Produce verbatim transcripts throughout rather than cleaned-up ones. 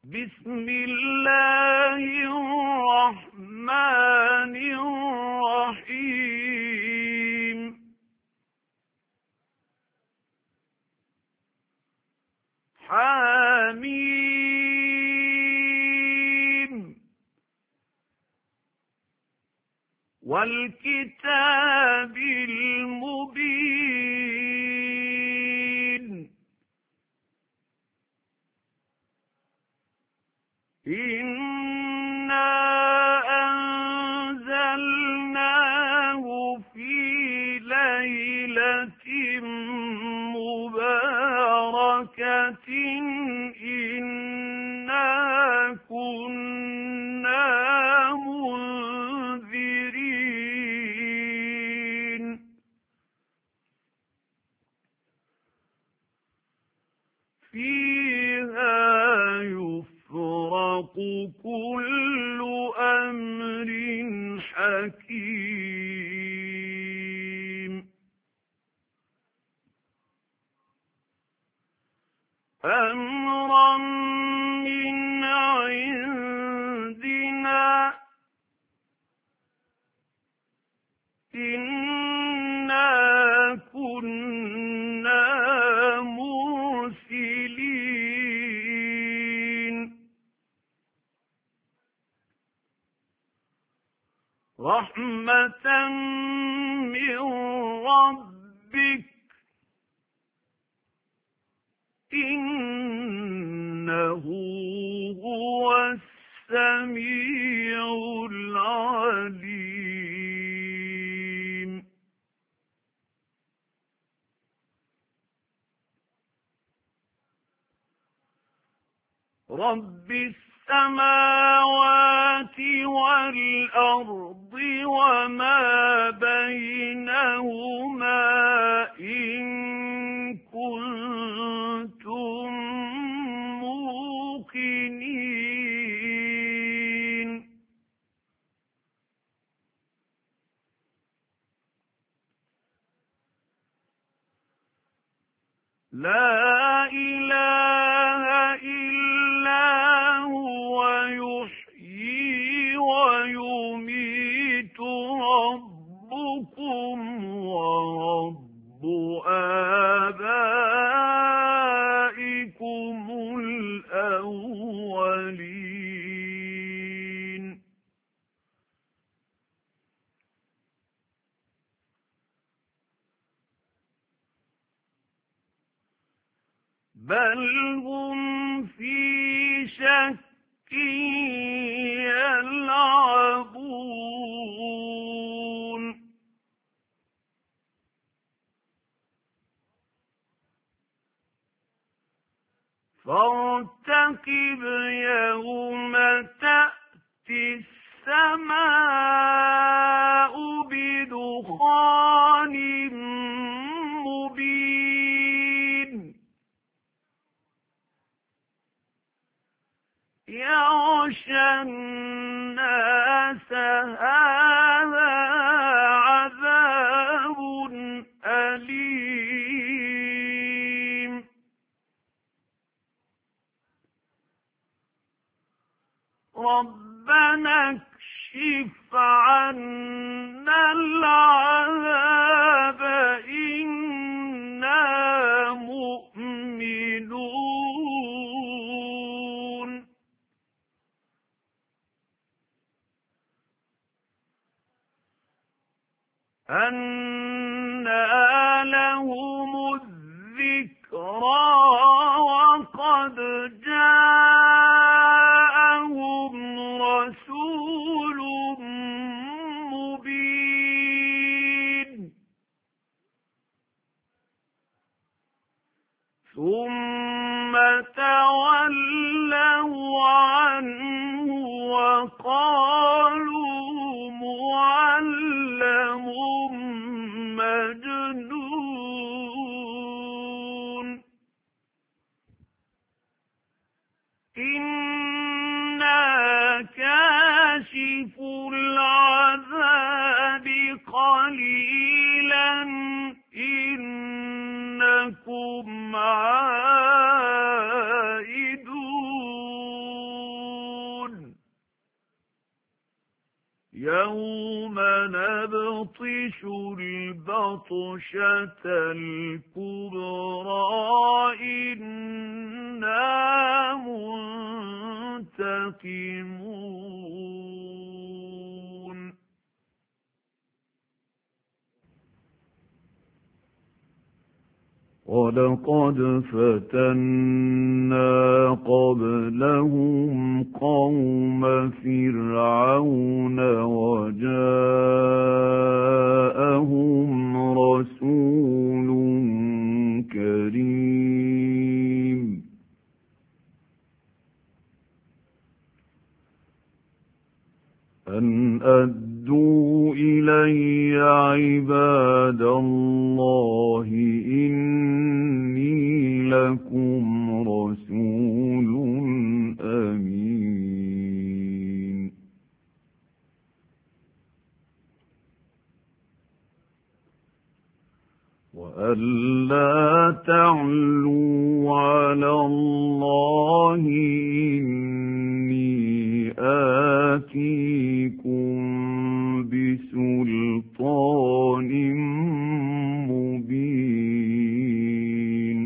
بسم الله الرحمن الرحيم حميم والكتاب المبين إنا أنزلناه في ليلة مباركة إنا كنا منذرين فيها يفرق كل أمر حكيم أمرا من عندنا إنا كنا مرسلين رحمة من ربك إنه هو السميع العليم رب السماوات والأرض وما بينهما إن كنتم موقنين لا إله إلا هو يحيي ويميت ربكم ورب آبائكم الأولين بل هم في شك يلعبون فارتقب يوم تأتي السماء بدخان مبين يغشى الناس هذا عذاب أليم ربنا اكشف عنا العذاب إنا مؤمنون أنى لهم الذكرى وقد جاءهم رسول مبين ثم تولوا عنه وقالوا معلم مجنون إنا كاشف العذاب قليلا إنكم عائدون يوم نبطش البطشة الكبرى إنا منتقمون وَلَقَدْ فَتَنَّا قَبْلَهُمْ قَوْمَ فِرْعَوْنَ وَجَاءَهُمْ رَسُولٌ كَرِيمٌ أَنْ أَدُّوا إِلَيَّ عِبَادَ اللَّهِ إِنِّي لَكُمْ رَسُولٌ أَمِينٌ وَأَلَّا تَعْلُوا عَلَى اللَّهِ إِنِّي آتِيكُمْ بِسُلْطَانٍ مُبِينٍ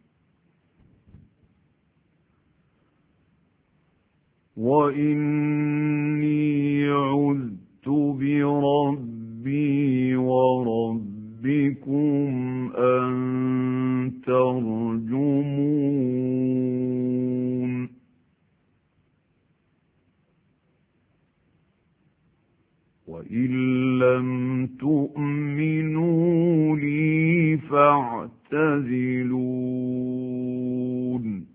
وَإِنِّي عُذْتُ بِرَبِّي وَرَبِّكُمْ أَن تَرْجُمُونِ وَإِن لَّمْ تُؤْمِنُوا لِي فَاعْتَزِلُونِ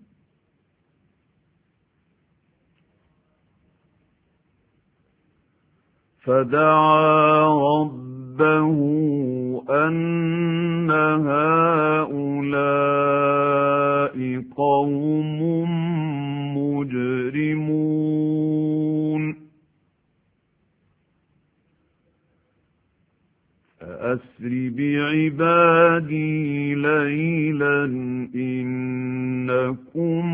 فَدَعَا رَبَّهُ أَنَّ هَٰؤُلَاءِ قَوْمٌ مُجْرِمُونَ فَأَسْرِ بِعِبَادِي لَيْلًا إِنَّكُمْ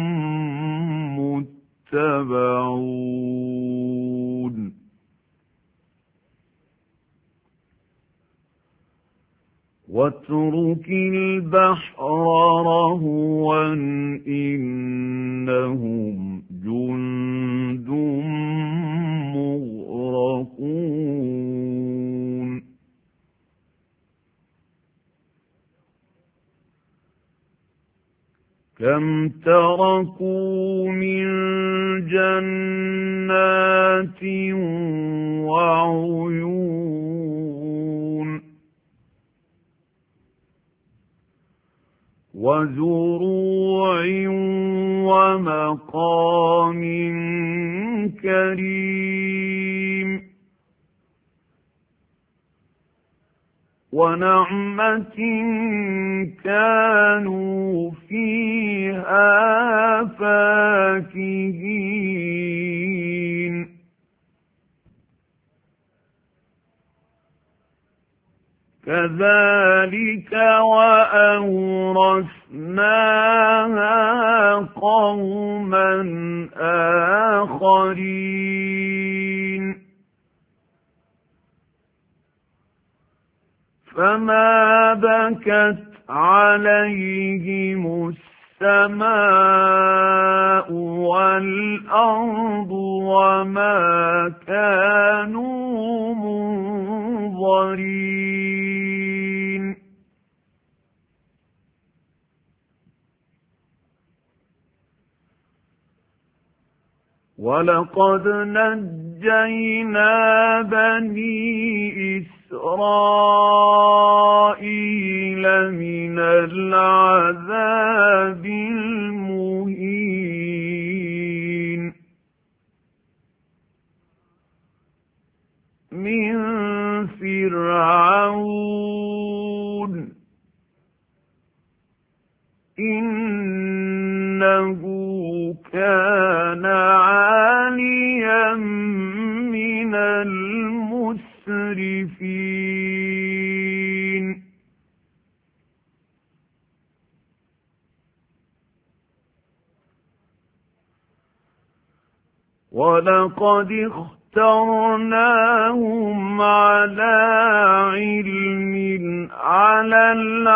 مُتَّبَعُونَ وَاتْرُكِ الْبَحْرَ رَهْوًا إِنَّهُمْ جُندٌ مُغْرَقُونَ كَمْ تَرَكُوا مِنْ جَنَّاتٍ وَعُيُونٍ وَزُرُوعٍ وَمَقَامٍ كَرِيمٍ وَنَعْمَةٍ كَانُوا فِيهَا فَاكِهِينَ كَذَلِكَ وَأَوْرَثْنَاهَا قَوْمًا آخَرِينَ فَمَا بَكَتْ عَلَيْهِمُ السَّمَاءُ وَالْأَرْضُ وَمَا كَانُوا مُنظَرِينَ وَلَقَدْ نَجَّيْنَا بَنِي إِسْرَائِيلَ مِنَ الْعَذَابِ الْمُهِينِ مِنْ فِرْعَوْنَ إِنَّهُ كَانَ عَالِيًا مِنَ الْمُسْرِفِينَ وَلَقَدِ اخْتَرْنَاهُمْ عَلَى عِلْمٍ عَلَى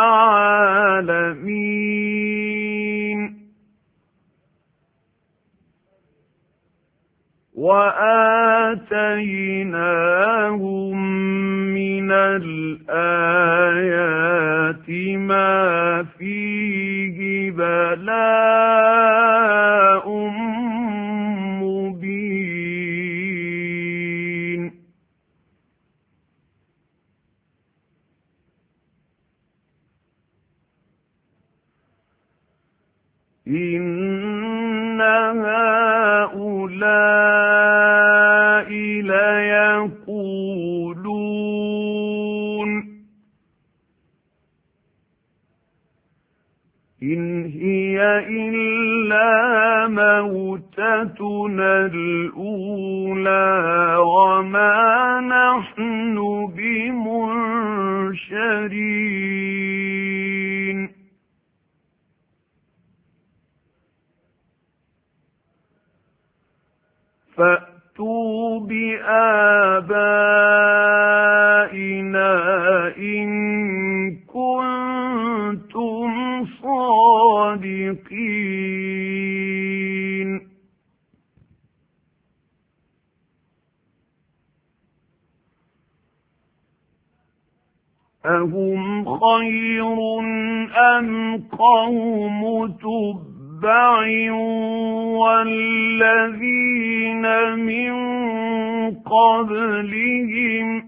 الْعَالَمِينَ وَآتَيْنَاهُمْ مِنَ الْآيَاتِ مَا فِيهِ بَلَاءٌ مُبِينٌ إِنَّ هَؤُلَاءِ لَيَقُولُونَ إِنْ هِيَ إِلَّا مَوْتَتُنَا الْأُولَى وَمَا نَحْنُ بِمُنشَرِينَ فَأْتُوا بِآبَائِنَا إِن كُنتُمْ صَادِقِينَ أَهُمْ خَيْرٌ أَمْ قَوْمُ تُبَّعٍ وَالَّذِينَ مِن قَبْلِهِمْ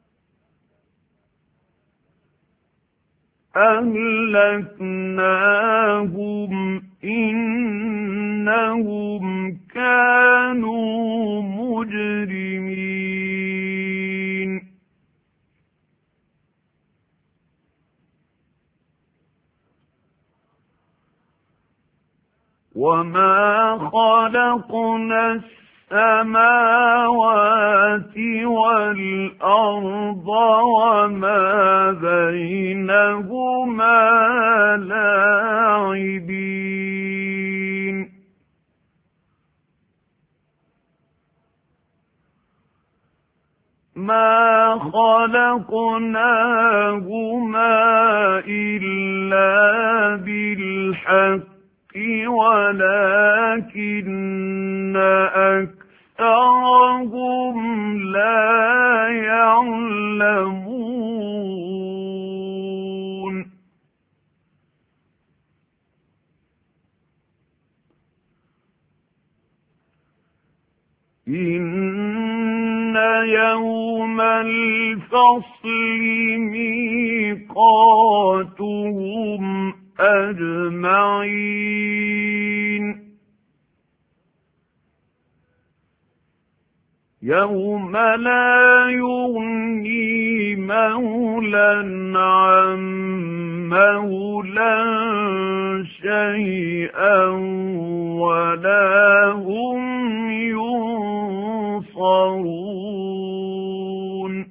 أَهْلَكْنَاهُمْ إِنَّهُمْ كَانُوا مُجْرِمِينَ وَمَا خَلَقْنَا السَّمَاوَاتِ وَالْأَرْضَ وَمَا بَيْنَهُمَا لَاعِبِينَ مَا خَلَقْنَاهُمَا إِلَّا بِالْحَقِّ وَلَكِنَّ أَكْثَرَهُمْ لَا يَعْلَمُونَ إِنَّ يَوْمَ الْفَصْلِ مِيقَاتُهُمْ أَجْمَعِينَ يَوْمَ لَا يُغْنِي مَوْلًى عَن مَّوْلًى شَيْئًا وَلَا هُمْ يُنصَرُونَ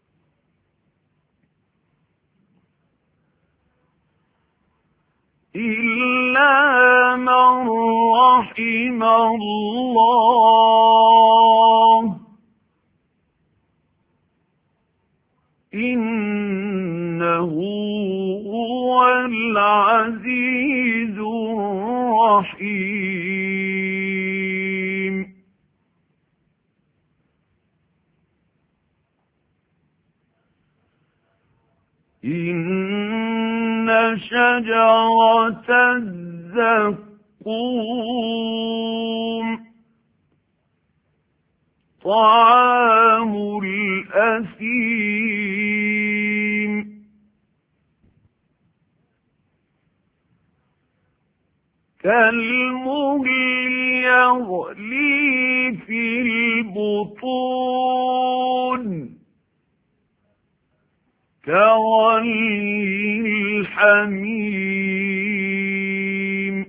إِلَّا مَن رَّحِمَ اللَّهُ إِنَّهُ هُوَ الْعَزِيزُ الرَّحِيمُ إِنَّ شَجَرَتَ الزَّقُّومِ طَعَامُ الْأَثِيمِ كَالْمُهْلِ يَغْلِي فِي الْبُطُونِ كَغَلْيِ الْحَمِيمِ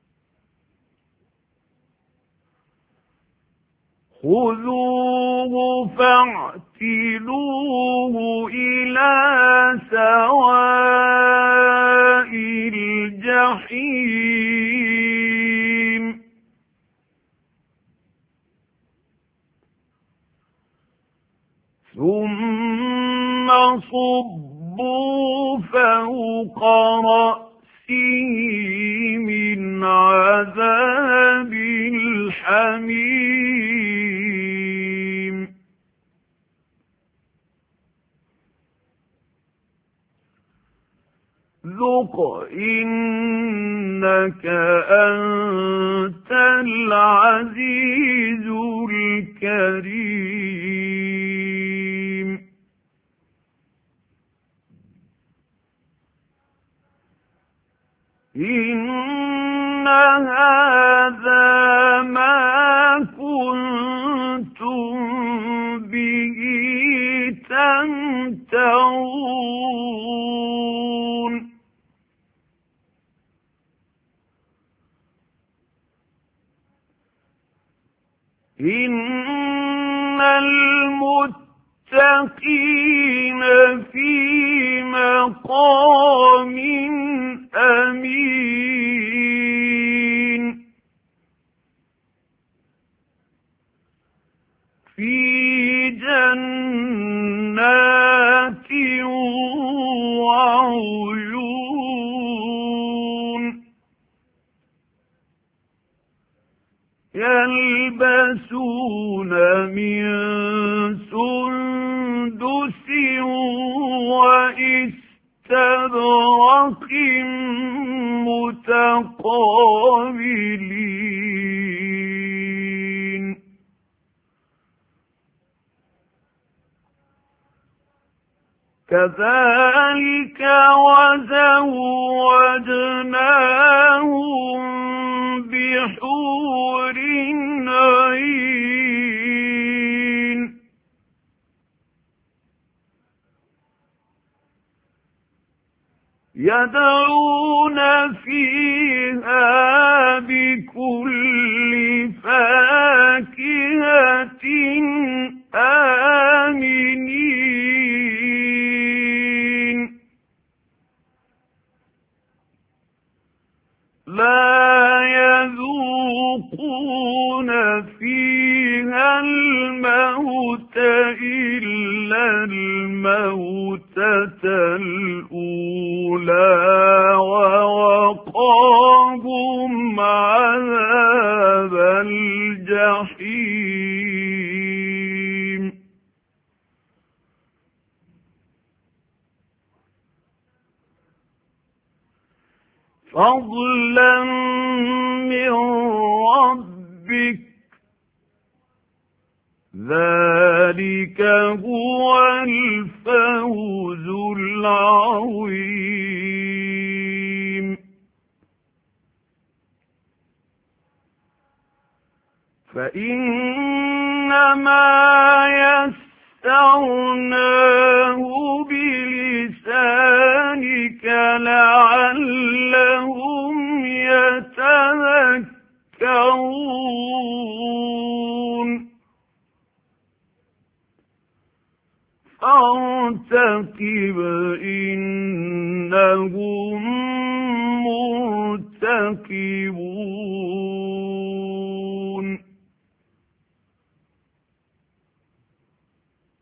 خُذُوهُ فَاعْتِلُوهُ إِلَى سَوَاءِ الْجَحِيمِ. الْجَحِيمِ. فوق رأسه من عذاب الحميم ذق إنك أنت العزيز الكريم إن هذا ما كنتم به تمترون إن المتقين في مقام أمين في جنات وعيون يلبسون من سندس وإستبرق متقابلين كذلك وزوجناهم بحور عين يدعون فيها بكل فاكهة آمنين لا يذوقون فيها الموت إلا الموتة الأولى ووقاهم عذاب الجحيم فضلا من ربك ذلك هو الفوز العظيم فإنما يسرناه بلسانك لعلهم يتذكرون فارتقب إنهم مرتقبون